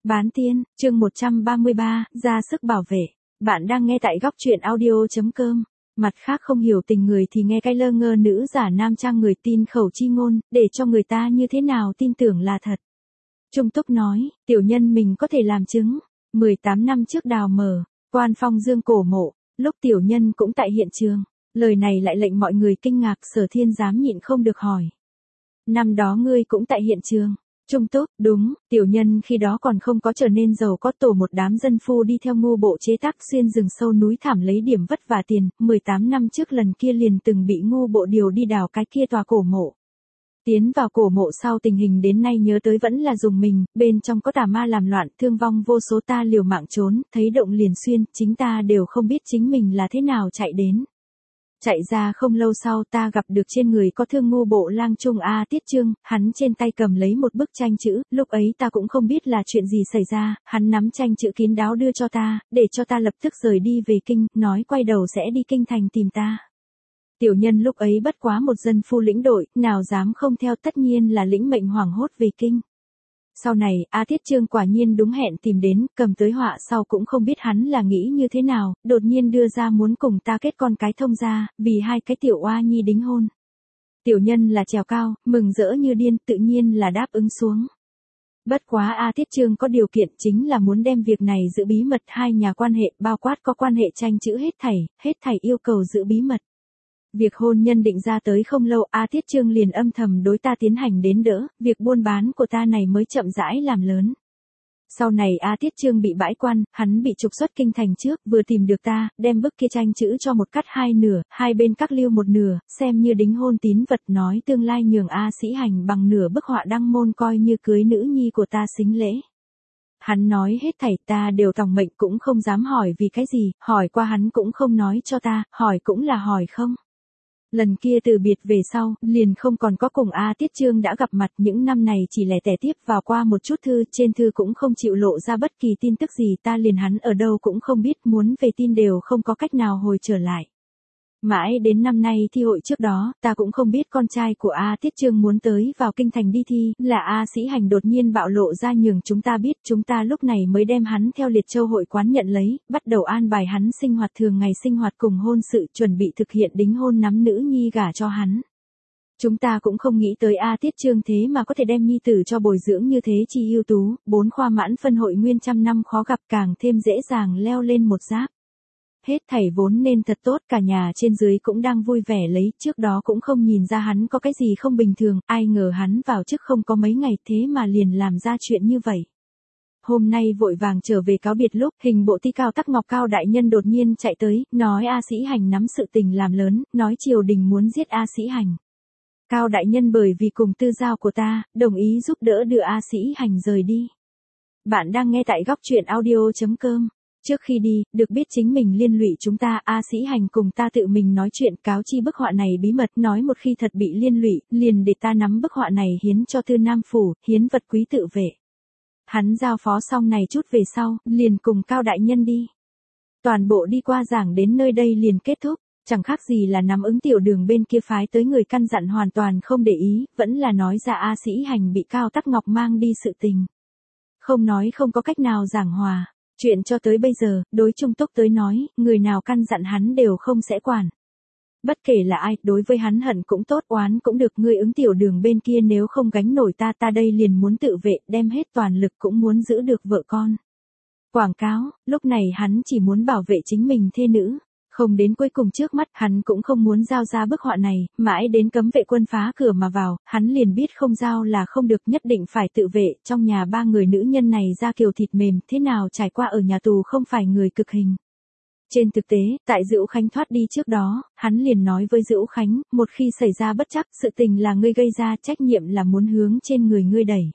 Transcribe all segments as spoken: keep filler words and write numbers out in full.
Bán tiên, chương một trăm ba mươi ba, ra sức bảo vệ. Bạn đang nghe tại góc truyện audio.com. Mặt khác không hiểu tình người thì nghe cái lơ ngơ nữ giả nam trang người tin khẩu chi ngôn, để cho người ta như thế nào tin tưởng là thật. Trung Túc nói, tiểu nhân mình có thể làm chứng. mười tám năm trước đào mở, Quan Phong Dương cổ mộ, lúc tiểu nhân cũng tại hiện trường. Lời này lại lệnh mọi người kinh ngạc, Sở Thiên dám nhịn không được hỏi. Năm đó ngươi cũng tại hiện trường. Trung Túc, đúng, tiểu nhân khi đó còn không có trở nên giàu có, tổ một đám dân phu đi theo ngu bộ chế tác xuyên rừng sâu núi thảm lấy điểm vất vả tiền, mười tám năm trước lần kia liền từng bị ngu bộ điều đi đào cái kia tòa cổ mộ. Tiến vào cổ mộ sau tình hình đến nay nhớ tới vẫn là dùng mình, bên trong có tà ma làm loạn, thương vong vô số, ta liều mạng trốn, thấy động liền xuyên, chính ta đều không biết chính mình là thế nào chạy đến. Chạy ra không lâu sau ta gặp được trên người có thương ngu bộ lang trung A Tiết Trương, hắn trên tay cầm lấy một bức tranh chữ, lúc ấy ta cũng không biết là chuyện gì xảy ra, hắn nắm tranh chữ kín đáo đưa cho ta, để cho ta lập tức rời đi về kinh, nói quay đầu sẽ đi kinh thành tìm ta. Tiểu nhân lúc ấy bất quá một dân phu lĩnh đội, nào dám không theo, tất nhiên là lĩnh mệnh hoảng hốt về kinh. Sau này, A Tiết Trương quả nhiên đúng hẹn tìm đến, cầm tới họa sau cũng không biết hắn là nghĩ như thế nào, đột nhiên đưa ra muốn cùng ta kết con cái thông gia, vì hai cái tiểu oa nhi đính hôn. Tiểu nhân là trèo cao, mừng rỡ như điên, tự nhiên là đáp ứng xuống. Bất quá A Tiết Trương có điều kiện, chính là muốn đem việc này giữ bí mật, hai nhà quan hệ, bao quát có quan hệ tranh chữ hết thảy, hết thảy yêu cầu giữ bí mật. Việc hôn nhân định ra tới không lâu, A Tiết Trương liền âm thầm đối ta tiến hành đến đỡ, việc buôn bán của ta này mới chậm rãi làm lớn. Sau này A Tiết Trương bị bãi quan, hắn bị trục xuất kinh thành trước, vừa tìm được ta, đem bức kia tranh chữ cho một cắt hai nửa, hai bên cắt lưu một nửa, xem như đính hôn tín vật, nói tương lai nhường A Sĩ Hành bằng nửa bức họa đăng môn, coi như cưới nữ nhi của ta xính lễ. Hắn nói hết thảy ta đều tòng mệnh, cũng không dám hỏi vì cái gì, hỏi qua hắn cũng không nói cho ta, hỏi cũng là hỏi không. Lần kia từ biệt về sau, liền không còn có cùng A Tiết Trương đã gặp mặt, những năm này chỉ lẻ tẻ tiếp vào qua một chút thư, trên thư cũng không chịu lộ ra bất kỳ tin tức gì, ta liền hắn ở đâu cũng không biết, muốn về tin đều không có cách nào hồi trở lại. Mãi đến năm nay thi hội trước đó, ta cũng không biết con trai của A Tiết Trương muốn tới vào kinh thành đi thi, là A Sĩ Hành đột nhiên bạo lộ ra nhường chúng ta biết, chúng ta lúc này mới đem hắn theo Liệt Châu hội quán nhận lấy, bắt đầu an bài hắn sinh hoạt thường ngày, sinh hoạt cùng hôn sự, chuẩn bị thực hiện đính hôn nắm nữ nhi gả cho hắn. Chúng ta cũng không nghĩ tới A Tiết Trương thế mà có thể đem nhi tử cho bồi dưỡng như thế chi ưu tú, bốn khoa mãn phân hội nguyên trăm năm khó gặp, càng thêm dễ dàng leo lên một giáp. Hết thảy vốn nên thật tốt, cả nhà trên dưới cũng đang vui vẻ lấy, trước đó cũng không nhìn ra hắn có cái gì không bình thường, ai ngờ hắn vào trước không có mấy ngày thế mà liền làm ra chuyện như vậy. Hôm nay vội vàng trở về cáo biệt lúc, hình bộ ti Cao Tắc Ngọc Cao đại nhân đột nhiên chạy tới, nói A Sĩ Hành nắm sự tình làm lớn, nói triều đình muốn giết A Sĩ Hành. Cao đại nhân bởi vì cùng tư giao của ta, đồng ý giúp đỡ đưa A Sĩ Hành rời đi. Bạn đang nghe tại góc truyện audio.com. Trước khi đi, được biết chính mình liên lụy chúng ta, A Sĩ Hành cùng ta tự mình nói chuyện, cáo chi bức họa này bí mật, nói một khi thật bị liên lụy, liền để ta nắm bức họa này hiến cho Tư Nam phủ, hiến vật quý tự vệ. Hắn giao phó xong này chút về sau, liền cùng Cao đại nhân đi. Toàn bộ đi qua giảng đến nơi đây liền kết thúc, chẳng khác gì là nắm ứng tiểu đường bên kia phái tới người căn dặn hoàn toàn không để ý, vẫn là nói ra A Sĩ Hành bị Cao Tắc Ngọc mang đi sự tình. Không nói không có cách nào giảng hòa. Chuyện cho tới bây giờ, đối Trung Túc tới nói, người nào căn dặn hắn đều không sẽ quản. Bất kể là ai, đối với hắn hận cũng tốt, oán cũng được, ngươi ứng tiểu đường bên kia nếu không gánh nổi ta, ta đây liền muốn tự vệ, đem hết toàn lực cũng muốn giữ được vợ con. Quảng cáo, lúc này hắn chỉ muốn bảo vệ chính mình thê nữ. Không đến cuối cùng trước mắt, hắn cũng không muốn giao ra bức họa này, mãi đến cấm vệ quân phá cửa mà vào, hắn liền biết không giao là không được, nhất định phải tự vệ, trong nhà ba người nữ nhân này da kiều thịt mềm, thế nào trải qua ở nhà tù không phải người cực hình. Trên thực tế, tại Dữu Khánh thoát đi trước đó, hắn liền nói với Dữu Khánh, một khi xảy ra bất trắc, sự tình là ngươi gây ra, trách nhiệm là muốn hướng trên người ngươi đẩy.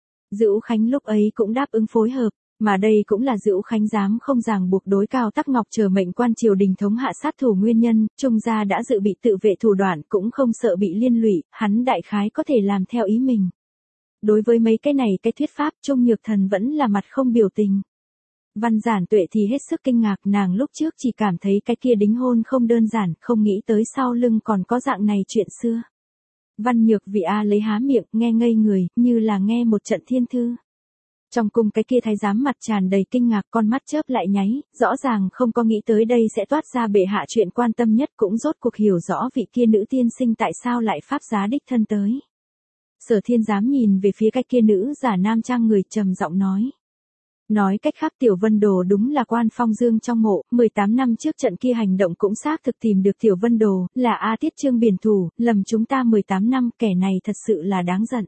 Dữu Khánh lúc ấy cũng đáp ứng phối hợp. Mà đây cũng là Dữu Khánh dám không ràng buộc đối Cao Tắc Ngọc chờ mệnh quan triều đình thống hạ sát thủ nguyên nhân, Trung gia đã dự bị tự vệ thủ đoạn, cũng không sợ bị liên lụy, hắn đại khái có thể làm theo ý mình. Đối với mấy cái này cái thuyết pháp, Trung Nhược Thần vẫn là mặt không biểu tình. Văn Giản Tuệ thì hết sức kinh ngạc, nàng lúc trước chỉ cảm thấy cái kia đính hôn không đơn giản, không nghĩ tới sau lưng còn có dạng này chuyện xưa. Văn Nhược Vị A lấy há miệng, nghe ngây người, như là nghe một trận thiên thư. Trong cung cái kia thái giám mặt tràn đầy kinh ngạc, con mắt chớp lại nháy, rõ ràng không có nghĩ tới đây sẽ toát ra bệ hạ chuyện quan tâm nhất, cũng rốt cuộc hiểu rõ vị kia nữ tiên sinh tại sao lại pháp giá đích thân tới. Sở Thiên Giám nhìn về phía cái kia nữ giả nam trang người, trầm giọng nói. Nói cách khác Tiểu Vân Đồ đúng là quan phong dương trong mộ, mười tám năm trước trận kia hành động cũng xác thực tìm được Tiểu Vân Đồ, là A Tiết Trương biển thủ, lầm chúng ta mười tám năm, kẻ này thật sự là đáng giận.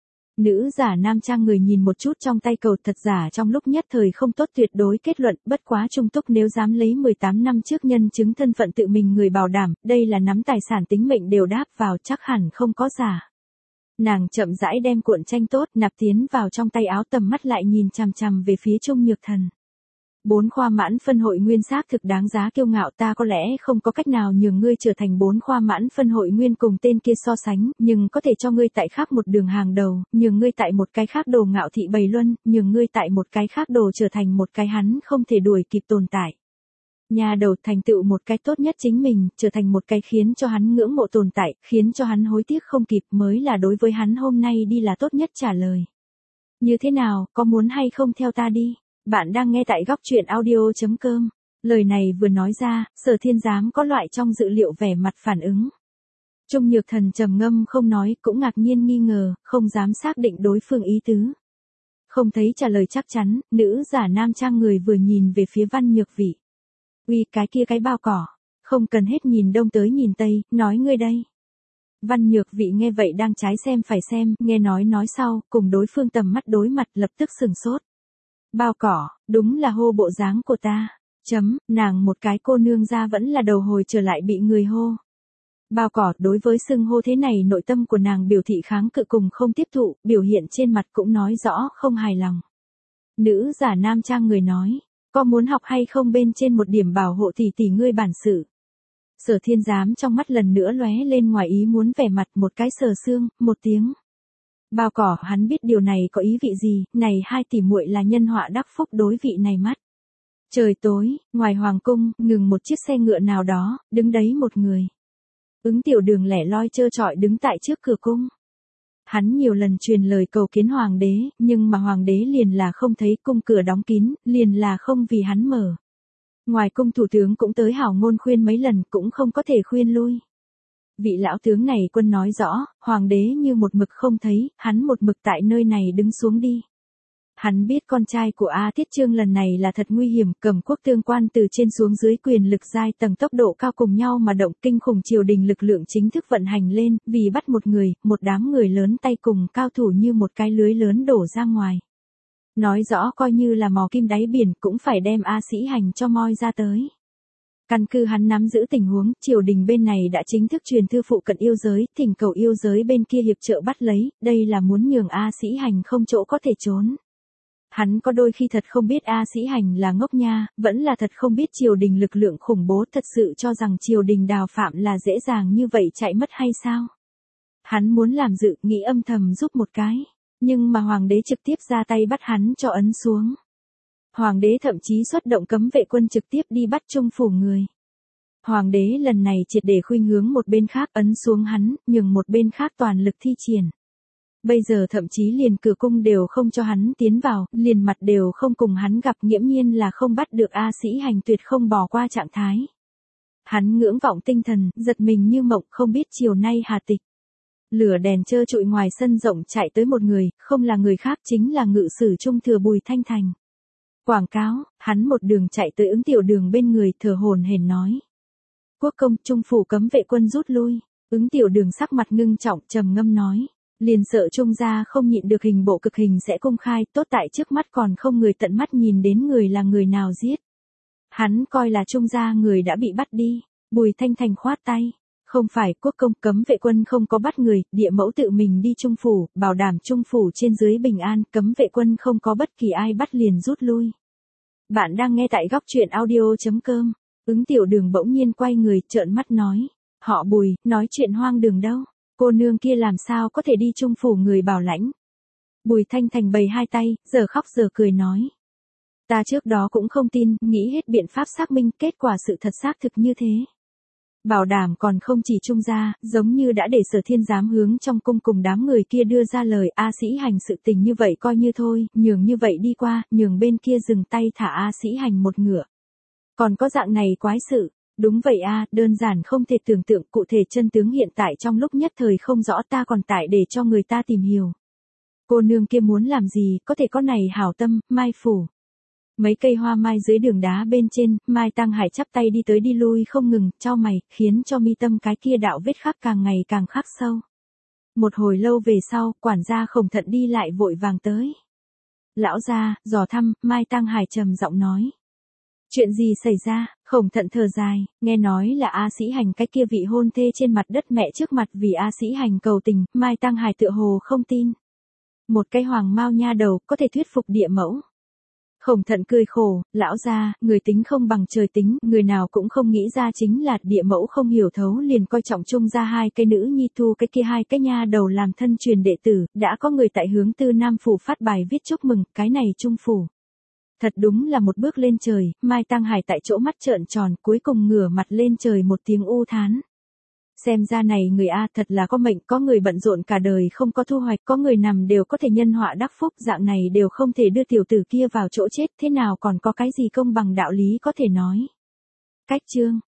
Nữ giả nam trang người nhìn một chút trong tay cầu thật giả, trong lúc nhất thời không tốt tuyệt đối kết luận, bất quá trung túc nếu dám lấy mười tám năm trước nhân chứng thân phận tự mình người bảo đảm, đây là nắm tài sản tính mệnh đều đáp vào, chắc hẳn không có giả. Nàng chậm rãi đem cuộn tranh tốt nạp tiến vào trong tay áo, tầm mắt lại nhìn chằm chằm về phía Trung Nhược Thần. Bốn khoa mãn phân hội nguyên xác thực đáng giá kiêu ngạo, ta có lẽ không có cách nào nhường ngươi trở thành bốn khoa mãn phân hội nguyên cùng tên kia so sánh, nhưng có thể cho ngươi tại khác một đường hàng đầu, nhường ngươi tại một cái khác đồ ngạo thị bầy luân, nhường ngươi tại một cái khác đồ trở thành một cái hắn không thể đuổi kịp tồn tại. Nhà đầu thành tựu một cái tốt nhất chính mình, trở thành một cái khiến cho hắn ngưỡng mộ tồn tại, khiến cho hắn hối tiếc không kịp, mới là đối với hắn hôm nay đi là tốt nhất trả lời. Như thế nào, có muốn hay không theo ta đi? Bạn đang nghe tại góc truyện audio chấm com. Lời này vừa nói ra, Sở Thiên Giám có loại trong dự liệu vẻ mặt phản ứng. Trung Nhược Thần trầm ngâm không nói, cũng ngạc nhiên nghi ngờ, không dám xác định đối phương ý tứ. Không thấy trả lời chắc chắn, nữ giả nam trang người vừa nhìn về phía Văn Nhược Vị. Uy, cái kia cái bao cỏ, không cần hết nhìn đông tới nhìn tây, nói ngươi đây. Văn Nhược Vị nghe vậy đang trái xem phải xem, nghe nói nói sau, cùng đối phương tầm mắt đối mặt, lập tức sừng sốt. Bao cỏ, đúng là hô bộ dáng của ta. Chấm, nàng một cái cô nương ra vẫn là đầu hồi trở lại bị người hô. Bao cỏ, đối với xưng hô thế này nội tâm của nàng biểu thị kháng cự cùng không tiếp thụ, biểu hiện trên mặt cũng nói rõ không hài lòng. Nữ giả nam trang người nói, có muốn học hay không bên trên một điểm bảo hộ tỷ tỷ ngươi bản sự. Sở Thiên Giám trong mắt lần nữa lóe lên ngoài ý muốn vẻ mặt, một cái sờ xương, một tiếng. Bao cỏ, hắn biết điều này có ý vị gì, này hai tỷ muội là nhân họa đắc phúc đối vị này mắt. Trời tối, ngoài hoàng cung, ngừng một chiếc xe ngựa nào đó, đứng đấy một người. Ứng Tiểu Đường lẻ loi trơ trọi đứng tại trước cửa cung. Hắn nhiều lần truyền lời cầu kiến hoàng đế, nhưng mà hoàng đế liền là không thấy, cung cửa đóng kín, liền là không vì hắn mở. Ngoài cung thủ tướng cũng tới hảo ngôn khuyên mấy lần, cũng không có thể khuyên lui. Vị lão tướng này quân nói rõ, hoàng đế như một mực không thấy, hắn một mực tại nơi này đứng xuống đi. Hắn biết con trai của A Tiết Trương lần này là thật nguy hiểm, cầm quốc tương quan từ trên xuống dưới quyền lực giai tầng tốc độ cao cùng nhau mà động, kinh khủng triều đình lực lượng chính thức vận hành lên, vì bắt một người, một đám người lớn tay cùng cao thủ như một cái lưới lớn đổ ra ngoài. Nói rõ coi như là mò kim đáy biển cũng phải đem A Sĩ Hành cho moi ra tới. Căn cứ hắn nắm giữ tình huống, triều đình bên này đã chính thức truyền thư phụ cận yêu giới, thỉnh cầu yêu giới bên kia hiệp trợ bắt lấy, đây là muốn nhường A Sĩ Hành không chỗ có thể trốn. Hắn có đôi khi thật không biết A Sĩ Hành là ngốc nha, vẫn là thật không biết triều đình lực lượng khủng bố, thật sự cho rằng triều đình đào phạm là dễ dàng như vậy chạy mất hay sao? Hắn muốn làm dự, nghĩ âm thầm giúp một cái, nhưng mà hoàng đế trực tiếp ra tay bắt hắn cho ấn xuống. Hoàng đế thậm chí xuất động cấm vệ quân trực tiếp đi bắt Trung phủ người. Hoàng đế lần này triệt để khuynh hướng một bên khác ấn xuống hắn, nhường một bên khác toàn lực thi triển. Bây giờ thậm chí liền cửa cung đều không cho hắn tiến vào, liền mặt đều không cùng hắn gặp, nghiễm nhiên là không bắt được A Sĩ Hành tuyệt không bỏ qua trạng thái. Hắn ngưỡng vọng tinh thần, giật mình như mộng, không biết chiều nay hà tịch. Lửa đèn trơ trụi ngoài sân rộng chạy tới một người, không là người khác chính là ngự sử trung thừa Bùi Thanh Thành. Quảng cáo, hắn một đường chạy tới Ứng Tiểu Đường bên người, thở hổn hển nói. Quốc công, Trung phủ cấm vệ quân rút lui. Ứng Tiểu Đường sắc mặt ngưng trọng, trầm ngâm nói. Liền sợ Trung gia không nhịn được hình bộ cực hình sẽ công khai, tốt tại trước mắt còn không người tận mắt nhìn đến người là người nào giết. Hắn coi là Trung gia người đã bị bắt đi. Bùi Thanh Thành khoát tay. Không phải, quốc công, cấm vệ quân không có bắt người, địa mẫu tự mình đi Trung phủ, bảo đảm Trung phủ trên dưới bình an, cấm vệ quân không có bất kỳ ai bắt liền rút lui. Bạn đang nghe tại góc truyện audio chấm com. Ứng Tiểu Đường bỗng nhiên quay người, trợn mắt nói. Họ Bùi, nói chuyện hoang đường đâu. Cô nương kia làm sao có thể đi Trung phủ người bảo lãnh. Bùi Thanh Thành bày hai tay, giờ khóc giờ cười nói. Ta trước đó cũng không tin, nghĩ hết biện pháp xác minh, kết quả sự thật xác thực như thế. Bảo đảm còn không chỉ Trung gia, giống như đã để Sở Thiên giám hướng trong cung cùng đám người kia đưa ra lời A Sĩ Hành sự tình như vậy coi như thôi, nhường như vậy đi qua, nhường bên kia dừng tay thả A Sĩ Hành một ngựa. Còn có dạng này quái sự, đúng vậy a, đơn giản không thể tưởng tượng cụ thể chân tướng hiện tại trong lúc nhất thời không rõ ta còn tại để cho người ta tìm hiểu. Cô nương kia muốn làm gì, có thể có này hảo tâm, Mai phủ. Mấy cây hoa mai dưới đường đá bên trên, Mai Tăng Hải chắp tay đi tới đi lui không ngừng, chau mày, khiến cho mi tâm cái kia đạo vết khắc càng ngày càng khắc sâu. Một hồi lâu về sau, quản gia Khổng Thận đi lại vội vàng tới. Lão gia, dò thăm, Mai Tăng Hải trầm giọng nói. Chuyện gì xảy ra, Khổng Thận thở dài, nghe nói là A Sĩ Hành cái kia vị hôn thê trên mặt đất mẹ trước mặt vì A Sĩ Hành cầu tình, Mai Tăng Hải tựa hồ không tin. Một cái hoàng mao nha đầu có thể thuyết phục địa mẫu. Khổng Thận cười khổ, lão gia, người tính không bằng trời tính, người nào cũng không nghĩ ra chính là địa mẫu không hiểu thấu liền coi trọng Trung ra hai cái nữ nhi thu cái kia hai cái nha đầu làm thân truyền đệ tử, đã có người tại hướng Tư Nam phủ phát bài viết chúc mừng, cái này Trung phủ. Thật đúng là một bước lên trời, Mai Tăng Hải tại chỗ mắt trợn tròn, cuối cùng ngửa mặt lên trời một tiếng u thán. Xem ra này người A thật là có mệnh, có người bận rộn cả đời không có thu hoạch, có người nằm đều có thể nhân họa đắc phúc, dạng này đều không thể đưa tiểu tử kia vào chỗ chết, thế nào còn có cái gì công bằng đạo lý có thể nói. Cách chương